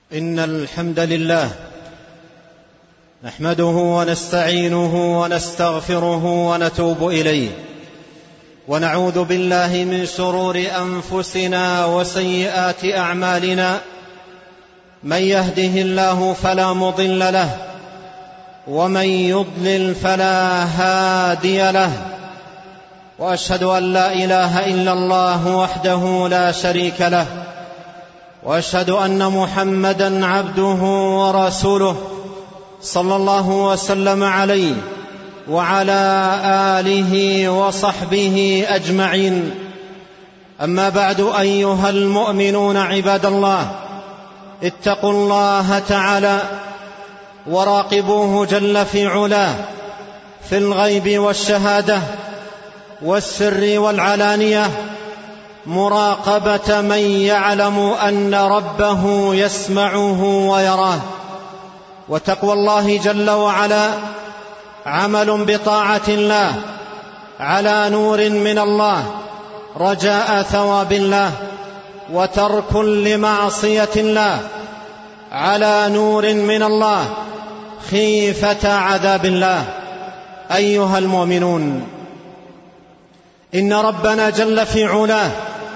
إن الحمد لله نحمده ونستعينه ونستغفره ونتوب إليه، ونعوذ بالله من شرور أنفسنا وسيئات أعمالنا. من يهده الله فلا مضل له، ومن يضلل فلا هادي له، وأشهد أن لا إله إلا الله وحده لا شريك له، وأشهد أن محمدًا عبده ورسوله صلى الله وسلم عليه وعلى آله وصحبه أجمعين. أما بعد، أيها المؤمنون عباد الله، اتقوا الله تعالى وراقبوه جل في علاه في الغيب والشهادة والسر والعلانية، مراقبة من يعلم أن ربه يسمعه ويراه. وتقوى الله جل وعلا عمل بطاعة الله على نور من الله رجاء ثواب الله، وترك لمعصية الله على نور من الله خيفة عذاب الله. أيها المؤمنون، إن ربنا جل في علاه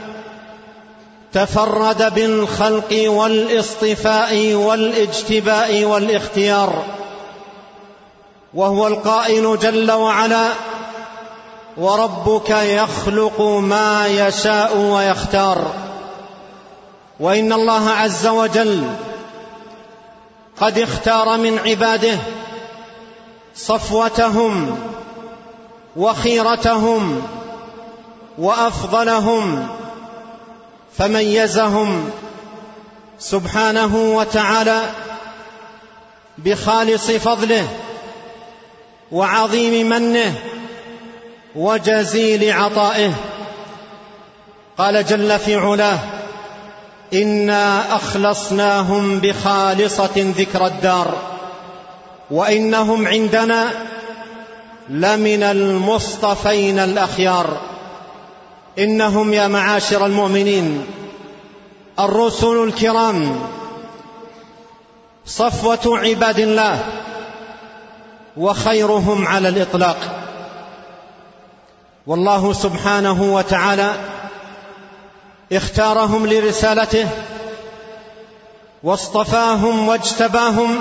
تفرد بالخلق والاصطفاء والاجتباء والاختيار، وهو القائل جل وعلا: وربك يخلق ما يشاء ويختار. وإن الله عز وجل قد اختار من عباده صفوتهم وخيرتهم وأفضلهم، فميزهم سبحانه وتعالى بخالص فضله وعظيم منه وجزيل عطائه. قال جل في علاه: إنا أخلصناهم بخالصة ذكر الدار وإنهم عندنا لمن المصطفين الأخيار. إنهم يا معاشر المؤمنين الرسل الكرام صفوة عباد الله وخيرهم على الإطلاق، والله سبحانه وتعالى اختارهم لرسالته واصطفاهم واجتباهم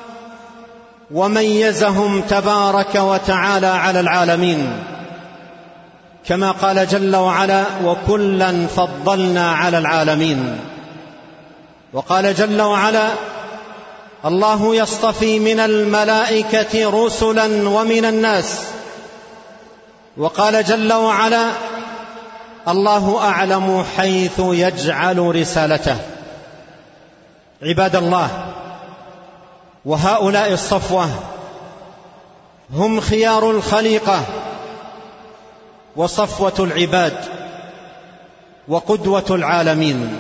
وميزهم تبارك وتعالى على العالمين، كما قال جل وعلا: وكلا فضلنا على العالمين. وقال جل وعلا: الله يصطفي من الملائكة رسلا ومن الناس. وقال جل وعلا: الله أعلم حيث يجعل رسالته. عباد الله، وهؤلاء الصفوة هم خيار الخليقة وصفوة العباد وقدوة العالمين.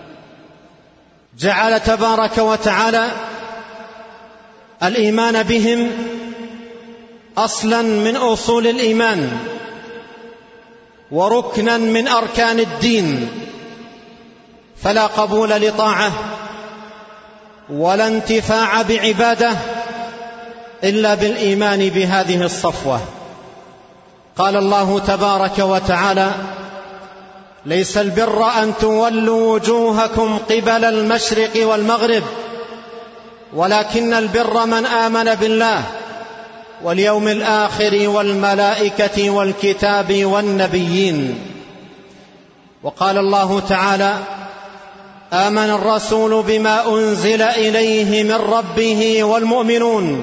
جعل تبارك وتعالى الإيمان بهم أصلا من أصول الإيمان وركنا من أركان الدين، فلا قبول لطاعة ولا انتفاع بعبادة إلا بالإيمان بهذه الصفوة. قال الله تبارك وتعالى: ليس البر أن تولوا وجوهكم قبل المشرق والمغرب، ولكن البر من آمن بالله واليوم الآخر والملائكة والكتاب والنبيين. وقال الله تعالى: آمن الرسول بما أنزل إليه من ربه والمؤمنون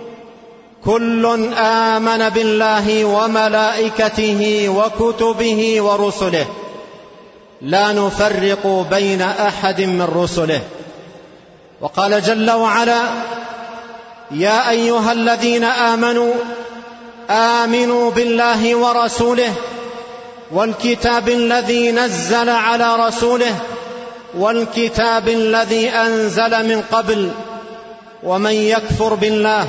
كل آمن بالله وملائكته وكتبه ورسله لا نفرق بين أحد من رسله. وقال جل وعلا: يا أيها الذين آمنوا آمنوا بالله ورسوله والكتاب الذي نزل على رسوله والكتاب الذي أنزل من قبل، ومن يكفر بالله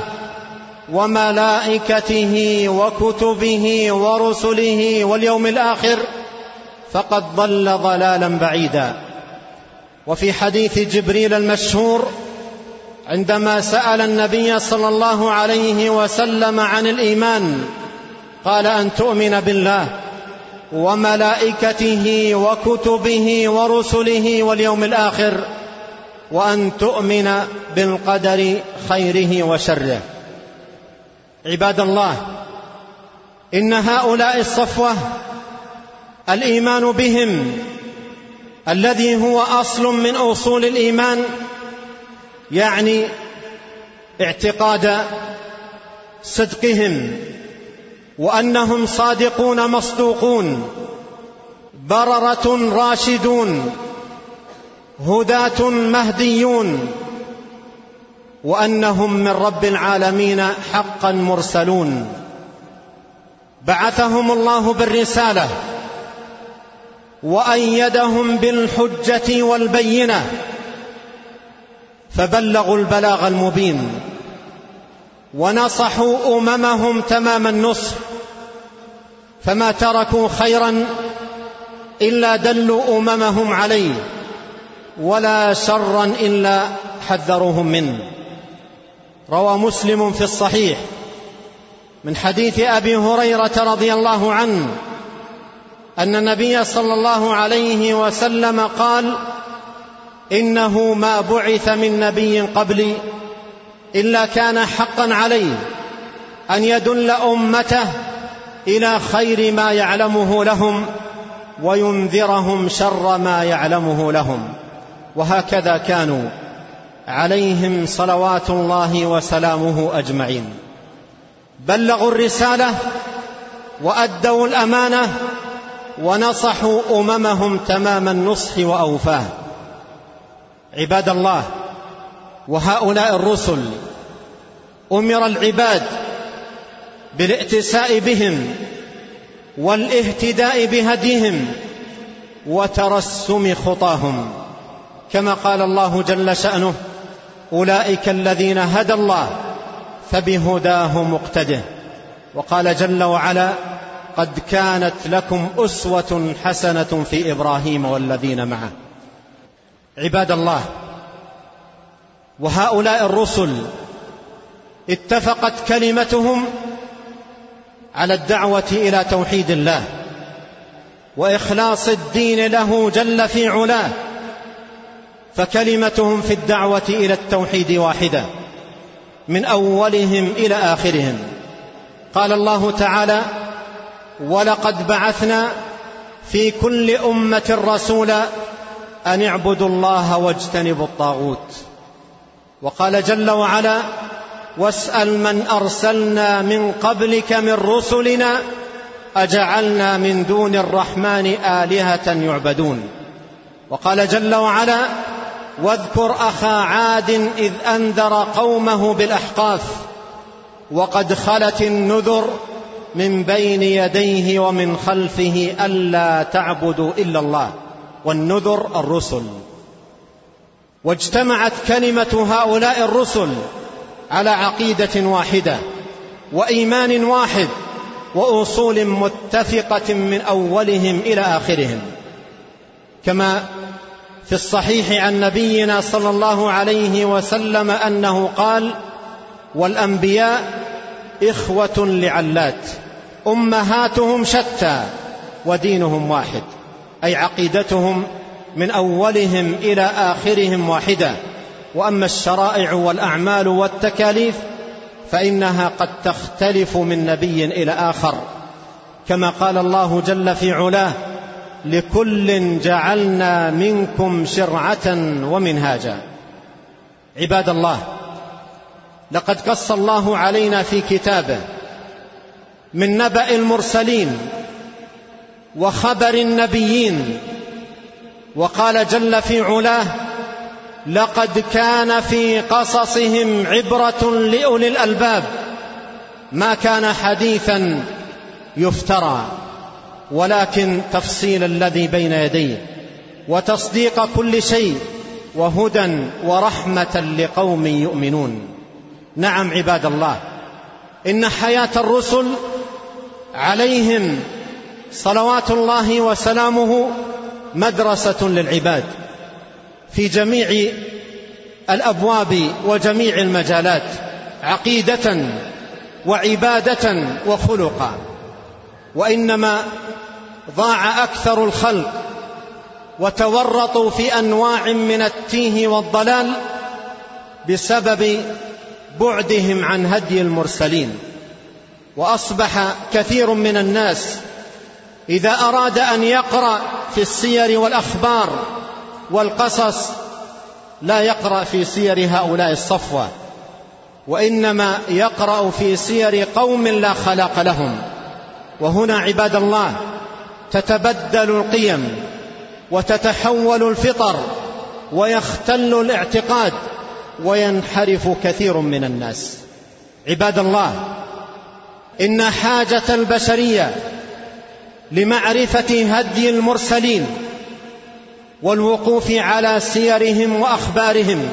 وملائكته وكتبه ورسله واليوم الآخر فقد ضل ضلالا بعيدا. وفي حديث جبريل المشهور عندما سأل النبي صلى الله عليه وسلم عن الإيمان قال: أن تؤمن بالله وملائكته وكتبه ورسله واليوم الآخر، وأن تؤمن بالقدر خيره وشره. عباد الله، إن هؤلاء الصفوة الإيمان بهم الذي هو أصل من أصول الإيمان يعني اعتقاد صدقهم وأنهم صادقون مصدوقون، بررة راشدون، هداة مهديون، وأنهم من رب العالمين حقا مرسلون. بعثهم الله بالرسالة وأيدهم بالحجة والبينة، فبلغوا البلاغ المبين ونصحوا أممهم تمام النصح، فما تركوا خيرا إلا دلوا أممهم عليه، ولا شرا إلا حذروهم منه. روى مسلم في الصحيح من حديث أبي هريرة رضي الله عنه أن النبي صلى الله عليه وسلم قال: إنه ما بعث من نبي قبلي إلا كان حقا عليه أن يدل أمته إلى خير ما يعلمه لهم وينذرهم شر ما يعلمه لهم. وهكذا كانوا عليهم صلوات الله وسلامه أجمعين، بلغوا الرسالة وأدوا الأمانة ونصحوا أممهم تمام النصح وأوفاه. عباد الله، وهؤلاء الرسل أمر العباد بالائتساء بهم والاهتداء بهديهم وترسم خطاهم، كما قال الله جل شأنه: أولئك الذين هدى الله فبهداه مقتده. وقال جل وعلا: قد كانت لكم أسوة حسنة في إبراهيم والذين معه. عباد الله، وهؤلاء الرسل اتفقت كلمتهم على الدعوة إلى توحيد الله وإخلاص الدين له جل في علاه، فكلمتهم في الدعوة إلى التوحيد واحدة من أولهم إلى آخرهم. قال الله تعالى: ولقد بعثنا في كل أمة رسولا أن اعبدوا الله واجتنبوا الطاغوت. وقال جل وعلا: واسأل من أرسلنا من قبلك من رسلنا أجعلنا من دون الرحمن آلهة يعبدون. وقال جل وعلا: واذكر أخا عاد إذ أنذر قومه بالأحقاف وقد خلت النذر من بين يديه ومن خلفه ألا تعبدوا إلا الله. والنذر الرسل. واجتمعت كلمة هؤلاء الرسل على عقيدة واحدة وإيمان واحد وأصول متفقة من أولهم إلى آخرهم، كما في الصحيح عن نبينا صلى الله عليه وسلم أنه قال: والأنبياء إخوة لعلات أمهاتهم شتى ودينهم واحد، أي عقيدتهم من أولهم إلى آخرهم واحدة. وأما الشرائع والأعمال والتكاليف فإنها قد تختلف من نبي إلى آخر، كما قال الله جل في علاه: لكل جعلنا منكم شرعة ومنهاجا. عباد الله، لقد قص الله علينا في كتابه من نبأ المرسلين وخبر النبيين، وقال جل في علاه: لقد كان في قصصهم عبرة لأولي الألباب ما كان حديثا يفترى ولكن تفصيل الذي بين يديه وتصديق كل شيء وهدى ورحمة لقوم يؤمنون. نعم عباد الله، إن حياة الرسل عليهم صلوات الله وسلامه مدرسة للعباد، في جميع الأبواب وجميع المجالات، عقيدة وعبادة وخلقا. وإنما ضاع أكثر الخلق وتورطوا في أنواع من التيه والضلال بسبب بعدهم عن هدي المرسلين. وأصبح كثير من الناس إذا أراد أن يقرأ في السير والأخبار والقصص لا يقرأ في سير هؤلاء الصفوة، وإنما يقرأ في سير قوم لا خلاق لهم. وهنا عباد الله تتبدل القيم وتتحول الفطر ويختل الاعتقاد وينحرف كثير من الناس. عباد الله، إن حاجة البشرية لمعرفة هدي المرسلين والوقوف على سيرهم وأخبارهم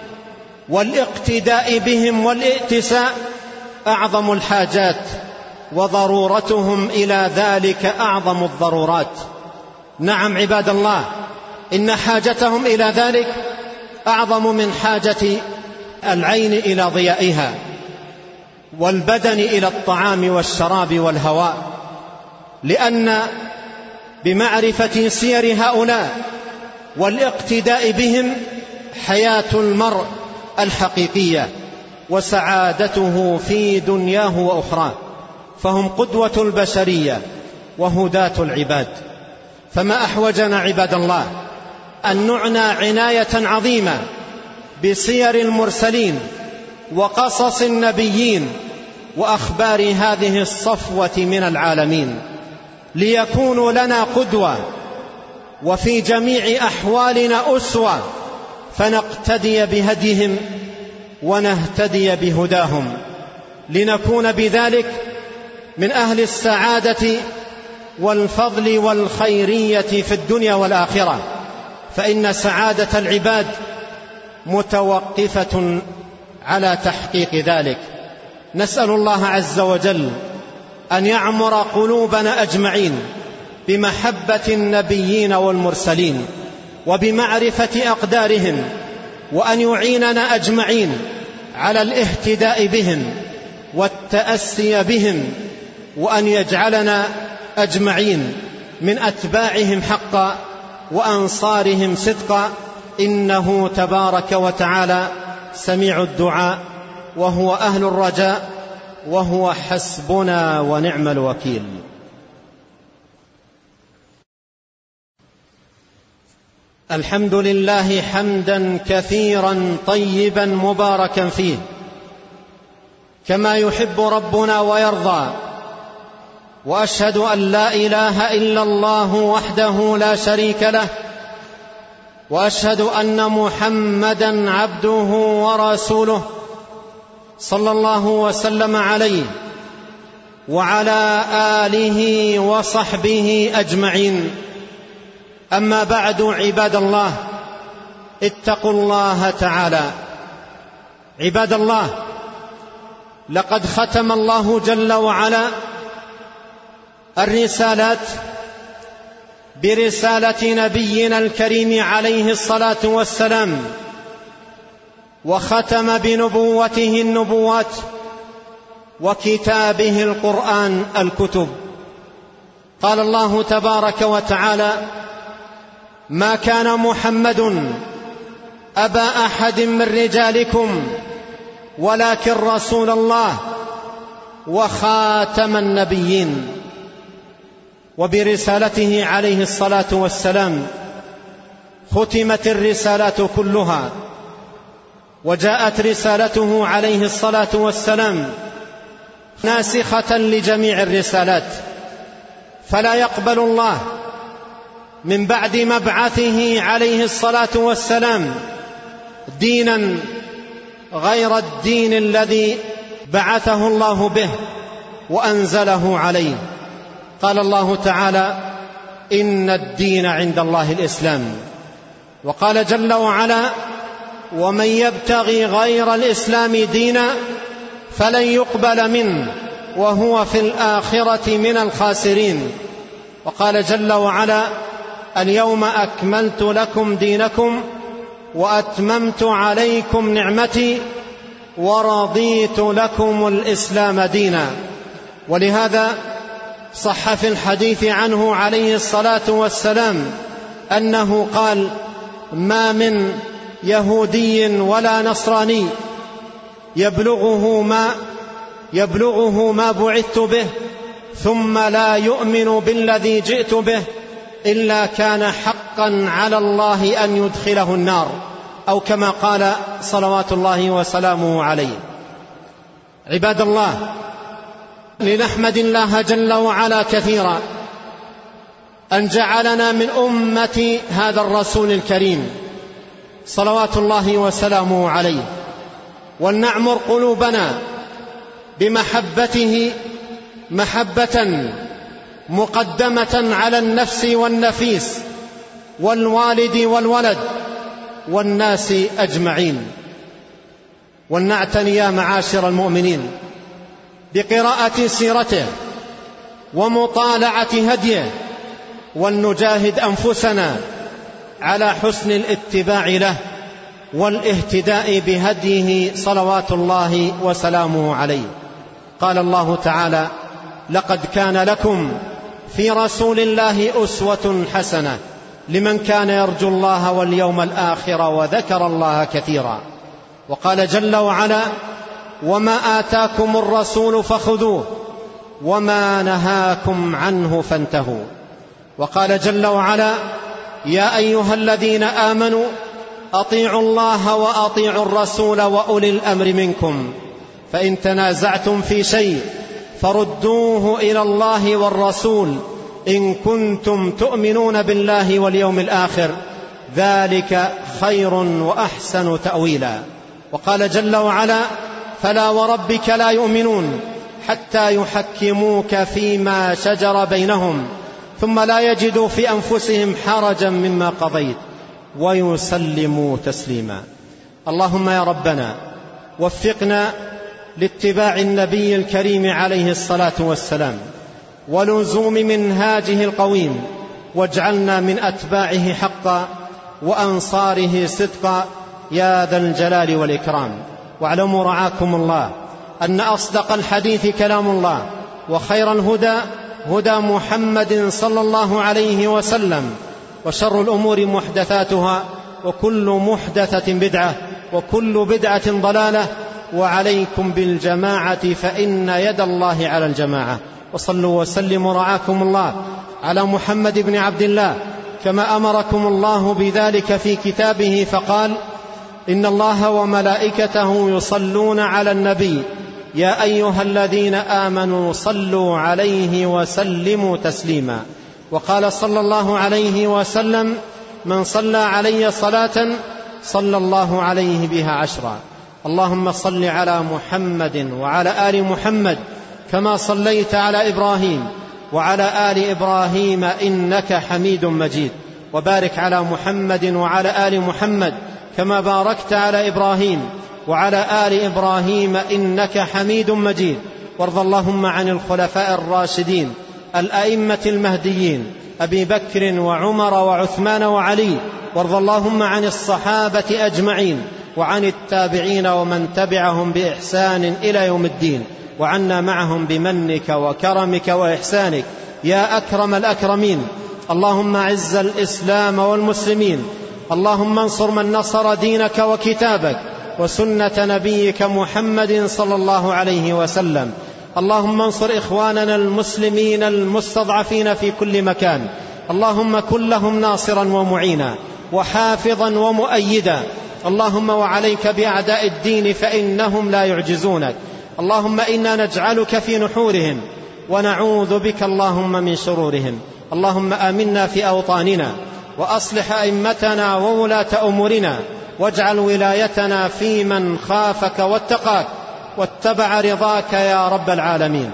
والاقتداء بهم والائتساء أعظم الحاجات، وضرورتهم إلى ذلك أعظم الضرورات. نعم عباد الله، إن حاجتهم إلى ذلك أعظم من حاجة العين إلى ضيائها والبدن إلى الطعام والشراب والهواء، لأن بمعرفة سير هؤلاء والاقتداء بهم حياة المرء الحقيقية وسعادته في دنياه وأخراه، فهم قدوة البشرية وهداة العباد. فما أحوجنا عباد الله أن نعنى عناية عظيمة بسير المرسلين وقصص النبيين وأخبار هذه الصفوة من العالمين، ليكونوا لنا قدوة وفي جميع أحوالنا أسوة، فنقتدي بهديهم ونهتدي بهداهم، لنكون بذلك من أهل السعادة والفضل والخيرية في الدنيا والآخرة. فإن سعادة العباد متوقفة على تحقيق ذلك. نسأل الله عز وجل أن يعمر قلوبنا أجمعين بمحبة النبيين والمرسلين وبمعرفة أقدارهم، وأن يعيننا أجمعين على الاهتداء بهم والتأسي بهم، وأن يجعلنا أجمعين من أتباعهم حقا وأنصارهم صدقا، إنه تبارك وتعالى سميع الدعاء وهو أهل الرجاء وهو حسبنا ونعم الوكيل. الحمد لله حمدا كثيرا طيبا مباركا فيه كما يحب ربنا ويرضى، وأشهد أن لا إله إلا الله وحده لا شريك له، وأشهد أن محمدا عبده ورسوله صلى الله وسلم عليه وعلى آله وصحبه أجمعين. أما بعد، عباد الله، اتقوا الله تعالى. عباد الله، لقد ختم الله جل وعلا الرسالات برسالة نبينا الكريم عليه الصلاة والسلام، وختم بنبوته النبوات وكتابه القرآن الكتب. قال الله تبارك وتعالى: ما كان محمد أبا أحد من رجالكم ولكن رسول الله وخاتم النبيين. وبرسالته عليه الصلاة والسلام ختمت الرسالات كلها، وجاءت رسالته عليه الصلاة والسلام ناسخة لجميع الرسالات، فلا يقبل الله من بعد مبعثه عليه الصلاة والسلام دينا غير الدين الذي بعثه الله به وأنزله عليه. قال الله تعالى: إن الدين عند الله الإسلام. وقال جل وعلا: ومن يبتغي غير الإسلام دينا فلن يقبل منه وهو في الآخرة من الخاسرين. وقال جل وعلا: اليوم أكملت لكم دينكم وأتممت عليكم نعمتي ورضيت لكم الإسلام دينا. ولهذا صح في الحديث عنه عليه الصلاة والسلام أنه قال: ما من يهودي ولا نصراني يبلغه ما بعثت به ثم لا يؤمن بالذي جئت به إلا كان حقا على الله أن يدخله النار، أو كما قال صلوات الله وسلامه عليه. عباد الله، لنحمد الله جل وعلا كثيرا أن جعلنا من أمة هذا الرسول الكريم صلوات الله وسلامه عليه، ولنعمر قلوبنا بمحبته محبة مقدمة على النفس والنفيس والوالد والولد والناس أجمعين. ولنعتني يا معاشر المؤمنين بقراءة سيرته ومطالعة هديه، ولنجاهد أنفسنا على حسن الاتباع له والاهتداء بهديه صلوات الله وسلامه عليه. قال الله تعالى: لقد كان لكم في رسول الله أسوة حسنة لمن كان يرجو الله واليوم الآخر وذكر الله كثيرا. وقال جل وعلا: وما آتاكم الرسول فخذوه وما نهاكم عنه فانتهوا. وقال جل وعلا: يا أيها الذين آمنوا أطيعوا الله وأطيعوا الرسول وأولي الأمر منكم فإن تنازعتم في شيء فردوه إلى الله والرسول إن كنتم تؤمنون بالله واليوم الآخر ذلك خير وأحسن تأويلا. وقال جل وعلا: فلا وربك لا يؤمنون حتى يحكموك فيما شجر بينهم ثم لا يجدوا في أنفسهم حرجا مما قضيت ويسلموا تسليما. اللهم يا ربنا وفقنا لاتباع النبي الكريم عليه الصلاة والسلام ولزوم منهاجه القويم، واجعلنا من أتباعه حقا وأنصاره صدقا يا ذا الجلال والإكرام. واعلموا رعاكم الله أن أصدق الحديث كلام الله، وخير الهدى هدى محمد صلى الله عليه وسلم، وشر الأمور محدثاتها وكل محدثة بدعة وكل بدعة ضلالة، وعليكم بالجماعة فإن يد الله على الجماعة. وصلوا وسلموا رعاكم الله على محمد بن عبد الله كما أمركم الله بذلك في كتابه فقال: إن الله وملائكته يصلون على النبي يا أيها الذين آمنوا صلوا عليه وسلموا تسليما. وقال صلى الله عليه وسلم: من صلى علي صلاة صلى الله عليه بها 10. اللهم صل على محمد وعلى آل محمد كما صليت على إبراهيم وعلى آل إبراهيم إنك حميد مجيد، وبارك على محمد وعلى آل محمد كما باركت على إبراهيم وعلى آل إبراهيم إنك حميد مجيد. وارض اللهم عن الخلفاء الراشدين الأئمة المهديين أبي بكر وعمر وعثمان وعلي، وارض اللهم عن الصحابة أجمعين وعن التابعين ومن تبعهم بإحسان إلى يوم الدين، وعنا معهم بمنك وكرمك وإحسانك يا أكرم الأكرمين. اللهم أعز الإسلام والمسلمين، اللهم انصر من نصر دينك وكتابك وسنة نبيك محمد صلى الله عليه وسلم. اللهم انصر إخواننا المسلمين المستضعفين في كل مكان، اللهم كن لهم ناصرا ومعينا وحافظا ومؤيدا. اللهم وعليك بأعداء الدين فإنهم لا يعجزونك. اللهم إنا نجعلك في نحورهم ونعوذ بك اللهم من شرورهم. اللهم آمنا في أوطاننا وأصلح أئمتنا وولاة أمورنا، واجعل ولايتنا في من خافك واتقاك واتبع رضاك يا رب العالمين.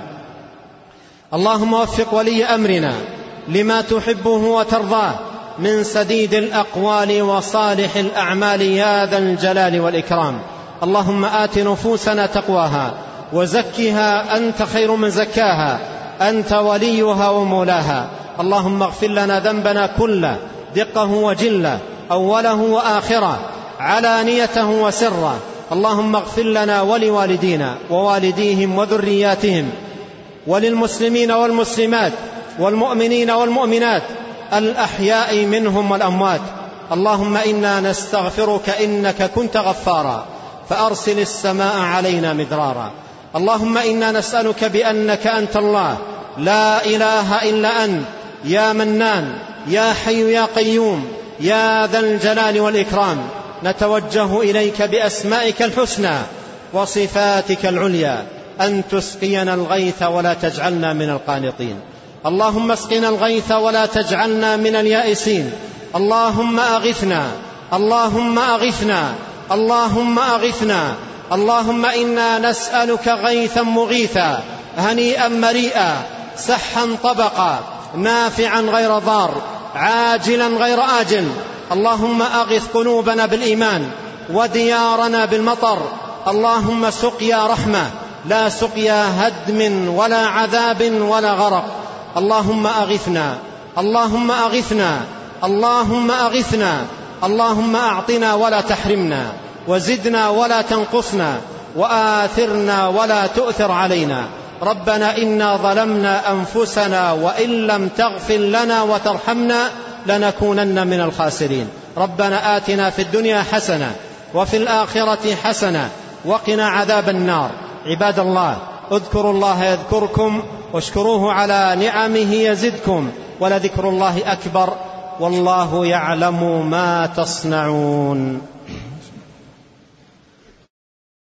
اللهم وفق ولي أمرنا لما تحبه وترضاه من سديد الأقوال وصالح الأعمال يا ذا الجلال والإكرام. اللهم آت نفوسنا تقواها وزكها أنت خير من زكاها، أنت وليها ومولاها. اللهم اغفر لنا ذنبنا كله دقه وجله أوله وآخره، علانيته وسره. اللهم اغفر لنا ولوالدينا ووالديهم وذرياتهم وللمسلمين والمسلمات والمؤمنين والمؤمنات الأحياء منهم والأموات. اللهم إنا نستغفرك إنك كنت غفارا فأرسل السماء علينا مدرارا. اللهم إنا نسألك بأنك أنت الله لا إله إلا أنت يا منان يا حي يا قيوم يا ذا الجلال والإكرام، نتوجه إليك بأسمائك الحسنى وصفاتك العليا أن تسقينا الغيث ولا تجعلنا من القانطين. اللهم اسقنا الغيث ولا تجعلنا من اليائسين. اللهم أغثنا اللهم أغثنا اللهم أغثنا. اللهم إنا نسألك غيثا مغيثا هنيئا مريئا سحا طبقا نافعا غير ضار عاجلا غير آجل. اللهم أغث قلوبنا بالإيمان وديارنا بالمطر. اللهم سقيا رحمة لا سقيا هدم ولا عذاب ولا غرق. اللهم أغثنا اللهم أغثنا اللهم أغثنا. اللهم أعطنا ولا تحرمنا وزدنا ولا تنقصنا وآثرنا ولا تؤثر علينا. ربنا إنا ظلمنا أنفسنا وإن لم تغفر لنا وترحمنا لنكونن من الخاسرين. ربنا آتنا في الدنيا حسنة وفي الآخرة حسنة وقنا عذاب النار. عباد الله، اذكروا الله يذكركم واشكروه على نعمه يزدكم ولذكر الله أكبر والله يعلم ما تصنعون.